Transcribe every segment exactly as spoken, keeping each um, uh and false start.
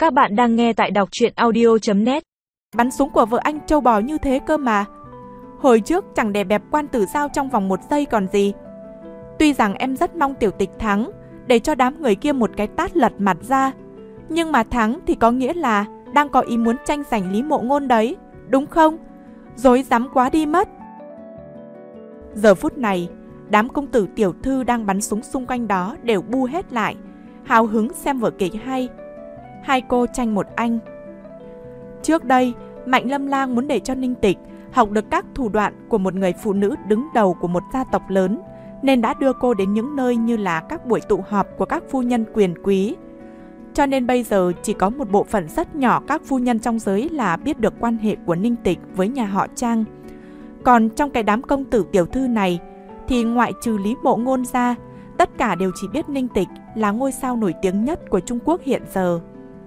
Các bạn đang nghe tại đọc truyện audio chấm net. Bắn súng của vợ anh trâu bò như thế cơ mà. Hồi trước chẳng để bẹp quan tử giao trong vòng một giây còn gì. Tuy rằng em rất mong tiểu tịch thắng, để cho đám người kia một cái tát lật mặt ra. Nhưng mà thắng thì có nghĩa là đang có ý muốn tranh giành Lý Mộ Ngôn đấy, đúng không? Dối dám quá đi mất. Giờ phút này, đám công tử tiểu thư đang bắn súng xung quanh đó đều bu hết lại, hào hứng xem vở kịch hay. Hai cô tranh một anh. Trước đây, Mạnh Lâm Lang muốn để cho Ninh Tịch học được các thủ đoạn của một người phụ nữ đứng đầu của một gia tộc lớn, nên đã đưa cô đến những nơi như là các buổi tụ họp của các phu nhân quyền quý. Cho nên bây giờ chỉ có một bộ phận rất nhỏ các phu nhân trong giới là biết được quan hệ của Ninh Tịch với nhà họ Trang. Còn trong cái đám công tử tiểu thư này, thì ngoại trừ Lý Mộ Ngôn ra, tất cả đều chỉ biết Ninh Tịch là ngôi sao nổi tiếng nhất của Trung Quốc hiện giờ.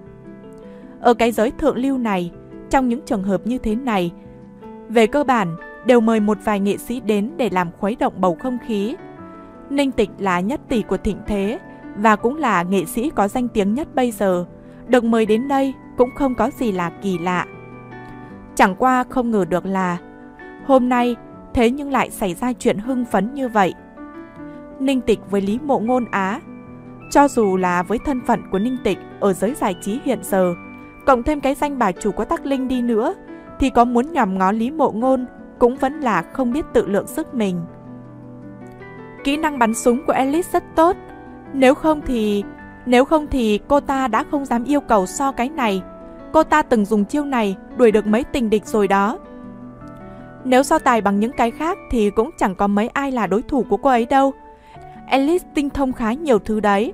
Ở cái giới thượng lưu này, trong những trường hợp như thế này, về cơ bản đều mời một vài nghệ sĩ đến để làm khuấy động bầu không khí. Ninh Tịch là nhất tỷ của thịnh thế và cũng là nghệ sĩ có danh tiếng nhất bây giờ, được mời đến đây cũng không có gì là kỳ lạ. Chẳng qua không ngờ được là hôm nay thế nhưng lại xảy ra chuyện hưng phấn như vậy. Ninh Tịch với Lý Mộ Ngôn á, cho dù là với thân phận của Ninh Tịch ở giới giải trí hiện giờ, cộng thêm cái danh bà chủ của Tắc Linh đi nữa, thì có muốn nhòm ngó Lý Mộ Ngôn cũng vẫn là không biết tự lượng sức mình. Kỹ năng bắn súng của Alice rất tốt, nếu không thì nếu không thì cô ta đã không dám yêu cầu so cái này. Cô ta từng dùng chiêu này đuổi được mấy tình địch rồi đó. Nếu so tài bằng những cái khác thì cũng chẳng có mấy ai là đối thủ của cô ấy đâu. Alice tinh thông khá nhiều thứ đấy.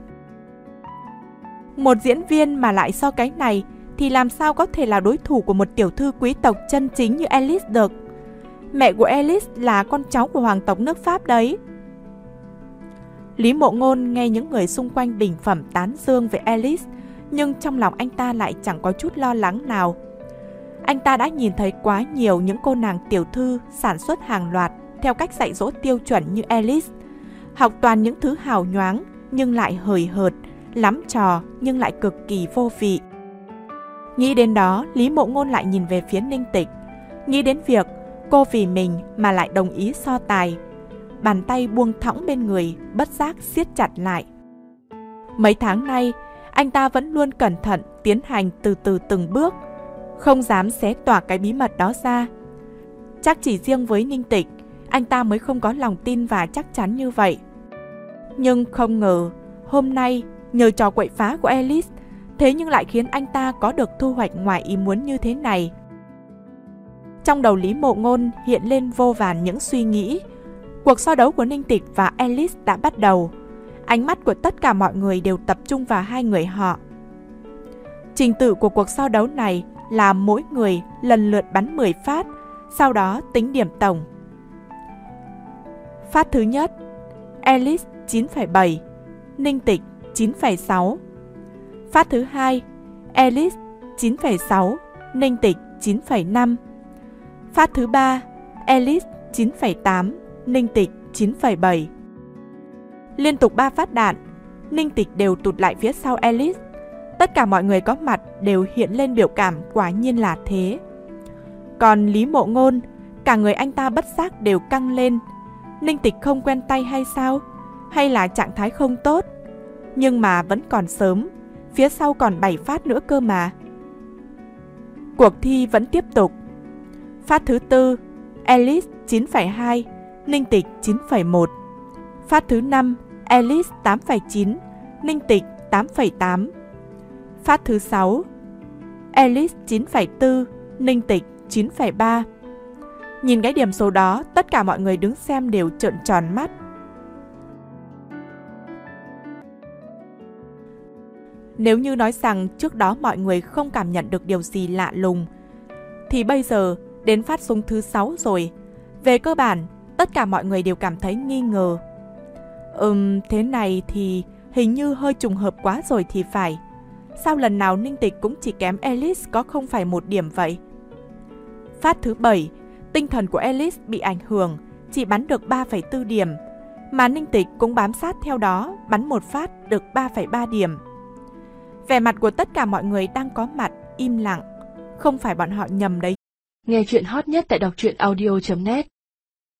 Một diễn viên mà lại so cái này thì làm sao có thể là đối thủ của một tiểu thư quý tộc chân chính như Alice được. Mẹ của Alice là con cháu của hoàng tộc nước Pháp đấy. Lý Mộ Ngôn nghe những người xung quanh bình phẩm tán dương về Alice, nhưng trong lòng anh ta lại chẳng có chút lo lắng nào. Anh ta đã nhìn thấy quá nhiều những cô nàng tiểu thư sản xuất hàng loạt theo cách dạy dỗ tiêu chuẩn như Alice, học toàn những thứ hào nhoáng nhưng lại hời hợt, lắm trò nhưng lại cực kỳ vô vị. Nghĩ đến đó, Lý Mộ Ngôn lại nhìn về phía Ninh Tịch, nghĩ đến việc cô vì mình mà lại đồng ý so tài. Bàn tay buông thõng bên người, bất giác siết chặt lại. Mấy tháng nay, anh ta vẫn luôn cẩn thận tiến hành từ từ từng bước, không dám xé tỏa cái bí mật đó ra. Chắc chỉ riêng với Ninh Tịch, anh ta mới không có lòng tin và chắc chắn như vậy. Nhưng không ngờ, hôm nay, nhờ trò quậy phá của Alice, thế nhưng lại khiến anh ta có được thu hoạch ngoài ý muốn như thế này. Trong đầu Lý Mộ Ngôn hiện lên vô vàn những suy nghĩ. Cuộc so đấu của Ninh Tịch và Alice đã bắt đầu. Ánh mắt của tất cả mọi người đều tập trung vào hai người họ. Trình tự của cuộc so đấu này là mỗi người lần lượt bắn mười phát, sau đó tính điểm tổng. Phát thứ nhất, Alice chín phẩy bảy, Ninh Tịch chín phẩy sáu. Phát thứ hai, Alice chín phẩy sáu, Ninh Tịch chín phẩy năm. Phát thứ ba, Alice chín phẩy tám, Ninh Tịch chín phẩy bảy. Liên tục ba phát đạn, Ninh Tịch đều tụt lại phía sau Alice. Tất cả mọi người có mặt đều hiện lên biểu cảm quả nhiên là thế. Còn Lý Mộ Ngôn, cả người anh ta bất giác đều căng lên. Ninh Tịch không quen tay hay sao? Hay là trạng thái không tốt? Nhưng mà vẫn còn sớm, phía sau còn bảy phát nữa cơ mà. Cuộc thi vẫn tiếp tục. Phát thứ tư, Alice chín phẩy hai, Ninh Tịch chín phẩy một. Phát thứ năm, Alice tám phẩy chín, Ninh Tịch tám phẩy tám. Phát thứ sáu, Alice chín phẩy bốn, Ninh Tịch chín phẩy ba. Nhìn cái điểm số đó, tất cả mọi người đứng xem đều trợn tròn mắt. Nếu như nói rằng trước đó mọi người không cảm nhận được điều gì lạ lùng, thì bây giờ đến phát súng thứ sáu rồi, về cơ bản tất cả mọi người đều cảm thấy nghi ngờ. Ừm, thế này thì hình như hơi trùng hợp quá rồi thì phải. Sao lần nào Ninh Tịch cũng chỉ kém Alice có không phải một điểm vậy? Phát thứ bảy, tinh thần của Alice bị ảnh hưởng, chỉ bắn được ba phẩy bốn điểm, mà Ninh Tịch cũng bám sát theo đó, bắn một phát được ba phẩy ba điểm. Vẻ mặt của tất cả mọi người đang có mặt im lặng. Không phải bọn họ nhầm đấy. Nghe chuyện hot nhất tại đọc truyện audio chấm net